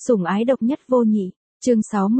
Sủng ái độc nhất vô nhị. Chương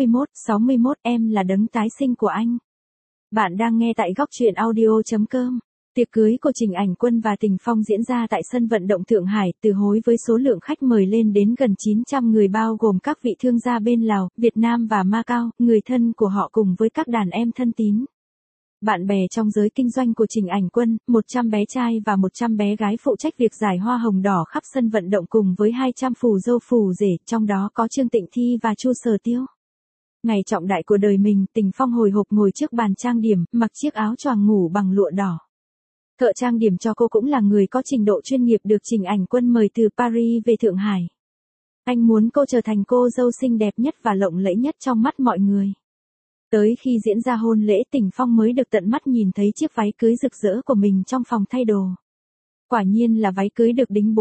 61 em là đấng tái sinh của anh. Bạn đang nghe tại góc truyện audio.com. Tiệc cưới của Trình Ảnh Quân và Tình Phong diễn ra tại sân vận động Thượng Hải, từ hối với số lượng khách mời lên đến gần 900 người, bao gồm các vị thương gia bên Lào, Việt Nam và Macau, người thân của họ cùng với các đàn em thân tín. Bạn bè trong giới kinh doanh của Trình Ảnh Quân, 100 bé trai và 100 bé gái phụ trách việc giải hoa hồng đỏ khắp sân vận động cùng với 200 phù dâu phù rể, trong đó có Trương Tịnh Thi và Chu Sở Tiêu. Ngày trọng đại của đời mình, Tình Phong hồi hộp ngồi trước bàn trang điểm, mặc chiếc áo choàng ngủ bằng lụa đỏ. Thợ trang điểm cho cô cũng là người có trình độ chuyên nghiệp được Trình Ảnh Quân mời từ Paris về Thượng Hải. Anh muốn cô trở thành cô dâu xinh đẹp nhất và lộng lẫy nhất trong mắt mọi người. Tới khi diễn ra hôn lễ, Tình Phong mới được tận mắt nhìn thấy chiếc váy cưới rực rỡ của mình trong phòng thay đồ. Quả nhiên là váy cưới được đính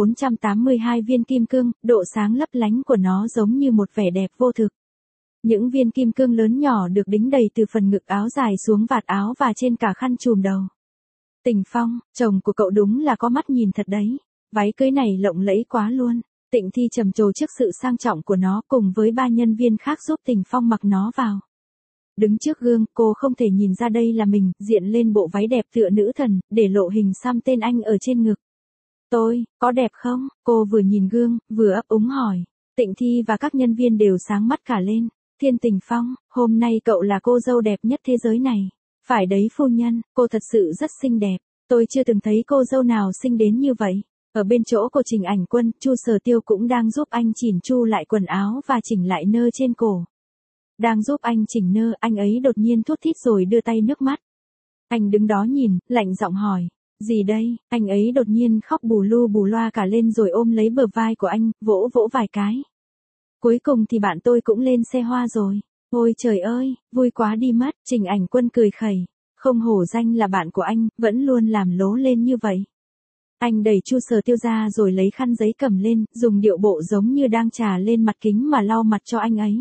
482 viên kim cương, độ sáng lấp lánh của nó giống như một vẻ đẹp vô thực. Những viên kim cương lớn nhỏ được đính đầy từ phần ngực áo dài xuống vạt áo và trên cả khăn trùm đầu. Tình Phong, chồng của cậu đúng là có mắt nhìn thật đấy. Váy cưới này lộng lẫy quá luôn. Tịnh Thi trầm trồ trước sự sang trọng của nó cùng với 3 nhân viên khác giúp Tình Phong mặc nó vào. Đứng trước gương, cô không thể nhìn ra đây là mình, diện lên bộ váy đẹp tựa nữ thần, để lộ hình xăm tên anh ở trên ngực. Tôi, có đẹp không? Cô vừa nhìn gương, vừa ấp úng hỏi. Tịnh Thi và các nhân viên đều sáng mắt cả lên. Thiên Tình Phong, hôm nay cậu là cô dâu đẹp nhất thế giới này. Phải đấy phu nhân, cô thật sự rất xinh đẹp. Tôi chưa từng thấy cô dâu nào xinh đến như vậy. Ở bên chỗ của Trình Ảnh Quân, Chu Sở Tiêu cũng đang giúp anh chỉn chu lại quần áo và chỉnh lại nơ trên cổ. Đang giúp anh chỉnh nơ, anh ấy đột nhiên thút thít rồi đưa tay nước mắt. Anh đứng đó nhìn, lạnh giọng hỏi. Gì đây? Anh ấy đột nhiên khóc bù lu bù loa cả lên rồi ôm lấy bờ vai của anh, vỗ vỗ vài cái. Cuối cùng thì bạn tôi cũng lên xe hoa rồi. Ôi trời ơi, vui quá đi mất. Trình Ảnh Quân cười khẩy. Không hổ danh là bạn của anh, vẫn luôn làm lố lên như vậy. Anh đẩy Chu Sở Tiêu ra rồi lấy khăn giấy cầm lên, dùng điệu bộ giống như đang trà lên mặt kính mà lau mặt cho anh ấy.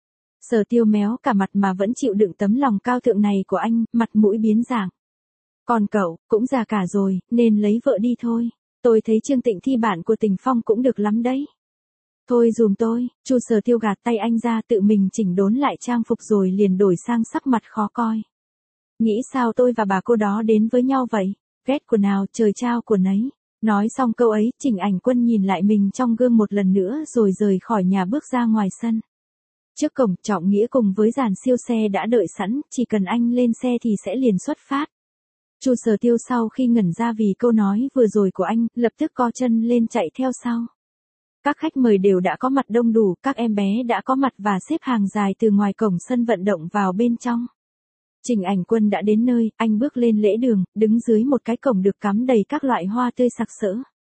Sở Tiêu méo cả mặt mà vẫn chịu đựng tấm lòng cao thượng này của anh, mặt mũi biến dạng. Còn cậu, cũng già cả rồi, nên lấy vợ đi thôi. Tôi thấy Trương Tịnh Thi bạn của Tình Phong cũng được lắm đấy. Thôi dùm tôi, Chu Sở Tiêu gạt tay anh ra, tự mình chỉnh đốn lại trang phục rồi liền đổi sang sắc mặt khó coi. Nghĩ sao tôi và bà cô đó đến với nhau vậy? Ghét của nào trời trao của nấy. Nói xong câu ấy, Trình Ảnh Quân nhìn lại mình trong gương một lần nữa rồi rời khỏi nhà bước ra ngoài sân. Trước cổng, Trọng Nghĩa cùng với dàn siêu xe đã đợi sẵn, chỉ cần anh lên xe thì sẽ liền xuất phát. Chu Sở Tiêu sau khi ngẩn ra vì câu nói vừa rồi của anh, lập tức co chân lên chạy theo sau. Các khách mời đều đã có mặt đông đủ, các em bé đã có mặt và xếp hàng dài từ ngoài cổng sân vận động vào bên trong. Trình Ảnh Quân đã đến nơi, anh bước lên lễ đường, đứng dưới một cái cổng được cắm đầy các loại hoa tươi sặc sỡ.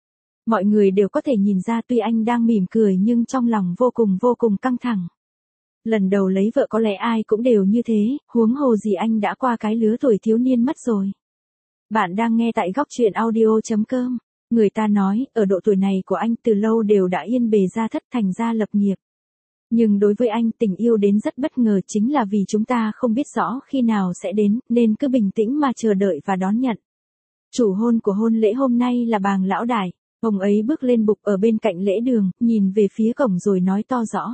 Mọi người đều có thể nhìn ra tuy anh đang mỉm cười nhưng trong lòng vô cùng căng thẳng. Lần đầu lấy vợ có lẽ ai cũng đều như thế, huống hồ gì anh đã qua cái lứa tuổi thiếu niên mất rồi. Bạn đang nghe tại góc truyện audio.com. Người ta nói, ở độ tuổi này của anh từ lâu đều đã yên bề gia thất thành gia lập nghiệp. Nhưng đối với anh, tình yêu đến rất bất ngờ chính là vì chúng ta không biết rõ khi nào sẽ đến, nên cứ bình tĩnh mà chờ đợi và đón nhận. Chủ hôn của hôn lễ hôm nay là Bàng Lão Đại. Ông ấy bước lên bục ở bên cạnh lễ đường, nhìn về phía cổng rồi nói to rõ.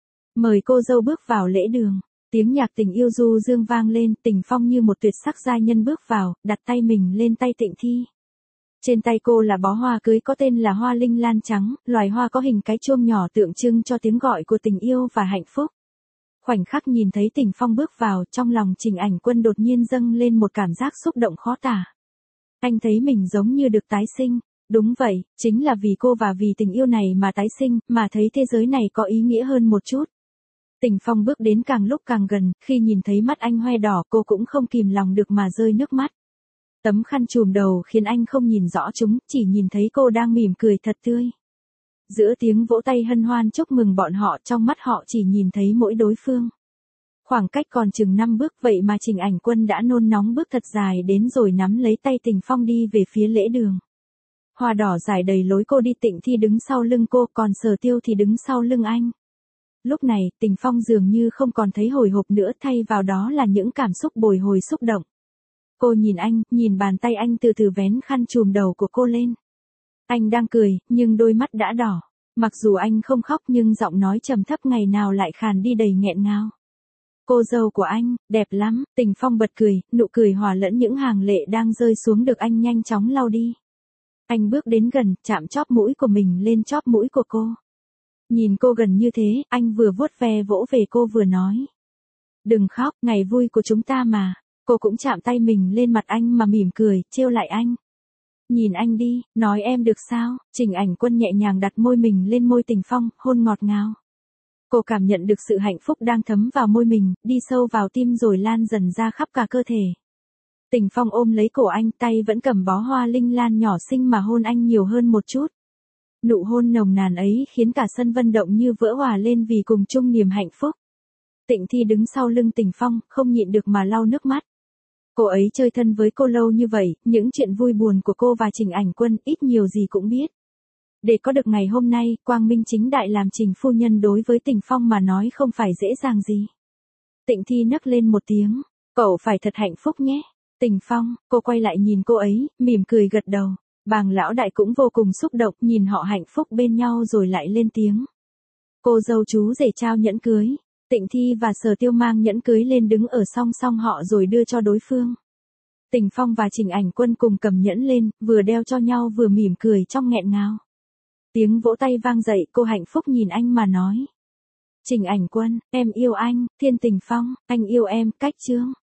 Mời cô dâu bước vào lễ đường. Tiếng nhạc tình yêu du dương vang lên, Tình Phong như một tuyệt sắc giai nhân bước vào, đặt tay mình lên tay Tịnh Thi. Trên tay cô là bó hoa cưới có tên là hoa linh lan trắng, loài hoa có hình cái chuông nhỏ tượng trưng cho tiếng gọi của tình yêu và hạnh phúc. Khoảnh khắc nhìn thấy Tình Phong bước vào, trong lòng Trình Ảnh Quân đột nhiên dâng lên một cảm giác xúc động khó tả. Anh thấy mình giống như được tái sinh. Đúng vậy, chính là vì cô và vì tình yêu này mà tái sinh, mà thấy thế giới này có ý nghĩa hơn một chút. Tình Phong bước đến càng lúc càng gần, khi nhìn thấy mắt anh hoe đỏ cô cũng không kìm lòng được mà rơi nước mắt. Tấm khăn trùm đầu khiến anh không nhìn rõ chúng, chỉ nhìn thấy cô đang mỉm cười thật tươi. Giữa tiếng vỗ tay hân hoan chúc mừng bọn họ, trong mắt họ chỉ nhìn thấy mỗi đối phương. Khoảng cách còn chừng 5 bước vậy mà Trình Ảnh Quân đã nôn nóng bước thật dài đến rồi nắm lấy tay Tình Phong đi về phía lễ đường. Hoa đỏ dài đầy lối cô đi, Tịnh Thi đứng sau lưng cô, còn Sở Tiêu thì đứng sau lưng anh. Lúc này, Tình Phong dường như không còn thấy hồi hộp nữa, thay vào đó là những cảm xúc bồi hồi xúc động. Cô nhìn anh, nhìn bàn tay anh từ từ vén khăn trùm đầu của cô lên. Anh đang cười, nhưng đôi mắt đã đỏ. Mặc dù anh không khóc nhưng giọng nói trầm thấp ngày nào lại khàn đi đầy nghẹn ngào. Cô dâu của anh, đẹp lắm, Tình Phong bật cười, nụ cười hòa lẫn những hàng lệ đang rơi xuống được anh nhanh chóng lau đi. Anh bước đến gần, chạm chóp mũi của mình lên chóp mũi của cô. Nhìn cô gần như thế, anh vừa vuốt ve vỗ về cô vừa nói. Đừng khóc, ngày vui của chúng ta mà. Cô cũng chạm tay mình lên mặt anh mà mỉm cười, trêu lại anh. Nhìn anh đi, nói em được sao? Trình Ảnh Quân nhẹ nhàng đặt môi mình lên môi Tình Phong, hôn ngọt ngào. Cô cảm nhận được sự hạnh phúc đang thấm vào môi mình, đi sâu vào tim rồi lan dần ra khắp cả cơ thể. Tình Phong ôm lấy cổ anh, tay vẫn cầm bó hoa linh lan nhỏ xinh mà hôn anh nhiều hơn một chút. Nụ hôn nồng nàn ấy khiến cả sân vận động như vỡ hòa lên vì cùng chung niềm hạnh phúc. Tịnh Thi đứng sau lưng Tình Phong, không nhịn được mà lau nước mắt. Cô ấy chơi thân với cô lâu như vậy, những chuyện vui buồn của cô và Trình Ảnh Quân ít nhiều gì cũng biết. Để có được ngày hôm nay, quang minh chính đại làm Trình phu nhân đối với Tình Phong mà nói không phải dễ dàng gì. Tịnh Thi nấc lên một tiếng, cậu phải thật hạnh phúc nhé. Tình Phong, cô quay lại nhìn cô ấy, mỉm cười gật đầu. Bàng lão đại cũng vô cùng xúc động nhìn họ hạnh phúc bên nhau rồi lại lên tiếng. Cô dâu chú rể trao nhẫn cưới. Tịnh Thi và Sở Tiêu mang nhẫn cưới lên đứng ở song song họ rồi đưa cho đối phương. Tình Phong và Trình Ảnh Quân cùng cầm nhẫn lên, vừa đeo cho nhau vừa mỉm cười trong nghẹn ngào. Tiếng vỗ tay vang dậy, cô hạnh phúc nhìn anh mà nói. Trình Ảnh Quân, em yêu anh, Thiên Tình Phong, anh yêu em, cách chương.